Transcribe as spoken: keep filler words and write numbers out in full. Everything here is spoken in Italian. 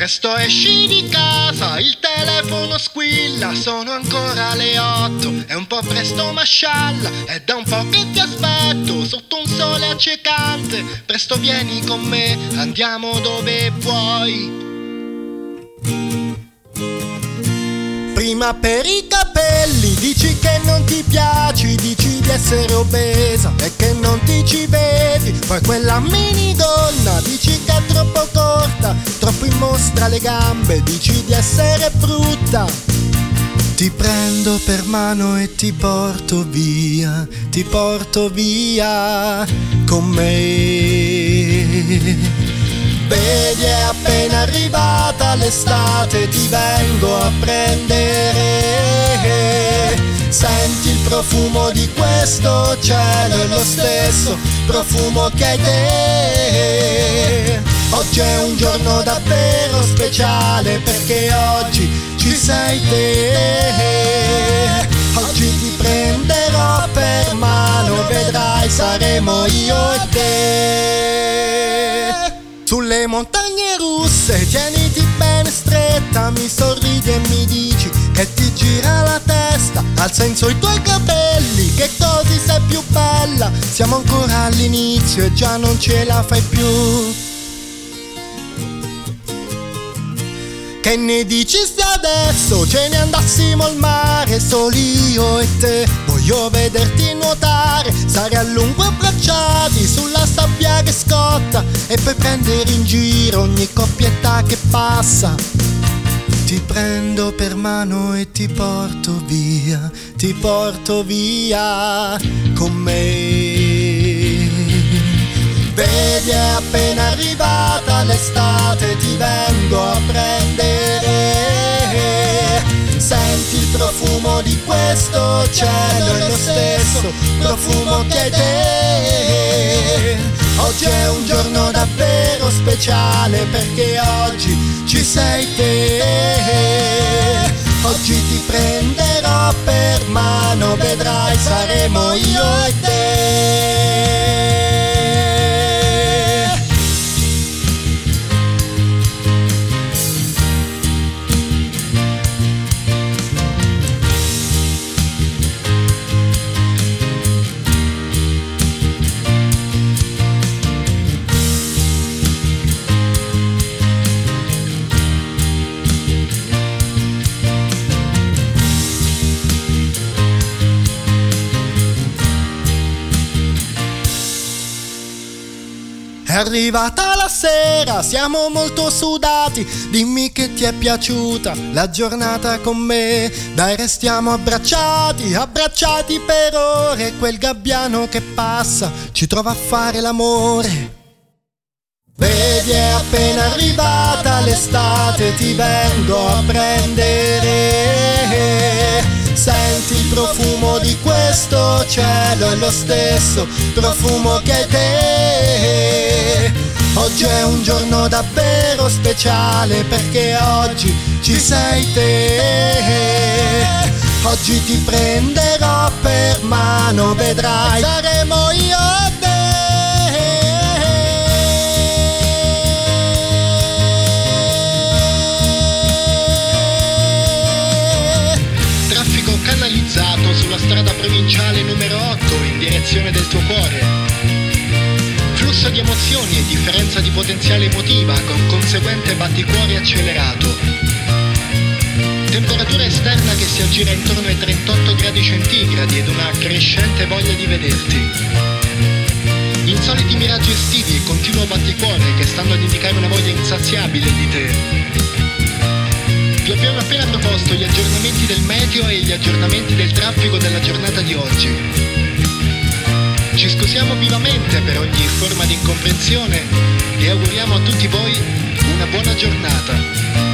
Presto esci di casa, il telefono squilla, sono ancora le otto, è un po' presto ma scialla, è da un po' che ti aspetto sotto un sole accecante. Presto vieni con me, andiamo dove vuoi. Prima per i capelli dici che non ti piaci, dici di essere obesa e che non ti ci vedi. Poi quella minigonna dici che è troppo corta, troppo in mostra le gambe, dici di essere brutta. Ti prendo per mano e ti porto via, ti porto via con me. Vedi, è appena arrivata l'estate, ti vengo a prendere. Senti il profumo di questo cielo, è lo stesso profumo che hai te. Oggi è un giorno davvero speciale perché oggi ci sei te. Oggi ti prenderò per mano, vedrai saremo io e te. Sulle montagne russe tieniti bene stretta, mi sorridi e mi dici che ti gira la testa. Al senso i tuoi capelli, che così sei più bella. Siamo ancora all'inizio e già non ce la fai più. Che ne dici se adesso ce ne andassimo al mare, soli io e te? Voglio vederti nuotare, stare a lungo abbracciati sulla sabbia che scotta e poi prendere in giro ogni coppietta che passa. Ti prendo per mano e ti porto via, ti porto via con me. Vedi, è appena arrivata l'estate, ti vengo a prendere. Senti il profumo di questo cielo, è lo stesso profumo che hai te. Oggi è un giorno davvero speciale perché oggi ci sei te. Oggi ti prenderò per mano, vedrai saremo io e te. È arrivata la sera, siamo molto sudati, dimmi che ti è piaciuta la giornata con me. Dai, restiamo abbracciati, abbracciati per ore, quel gabbiano che passa ci trova a fare l'amore. Vedi, è appena arrivata l'estate, ti vengo a prendere. Senti il profumo di questo cielo, è lo stesso profumo che hai te. Oggi è un giorno davvero speciale perché oggi ci sei te. Oggi ti prenderò per mano, vedrai saremo io e te. Canalizzato sulla strada provinciale numero otto in direzione del tuo cuore. Flusso di emozioni e differenza di potenziale emotiva con conseguente batticuore accelerato. Temperatura esterna che si aggira intorno ai trentotto gradi centigradi ed una crescente voglia di vederti. Insoliti miraggi estivi e continuo batticuore che stanno ad indicare una voglia insaziabile di te. Vi abbiamo appena proposto gli aggiornamenti del meteo e gli aggiornamenti del traffico della giornata di oggi. Ci scusiamo vivamente per ogni forma di incomprensione e auguriamo a tutti voi una buona giornata.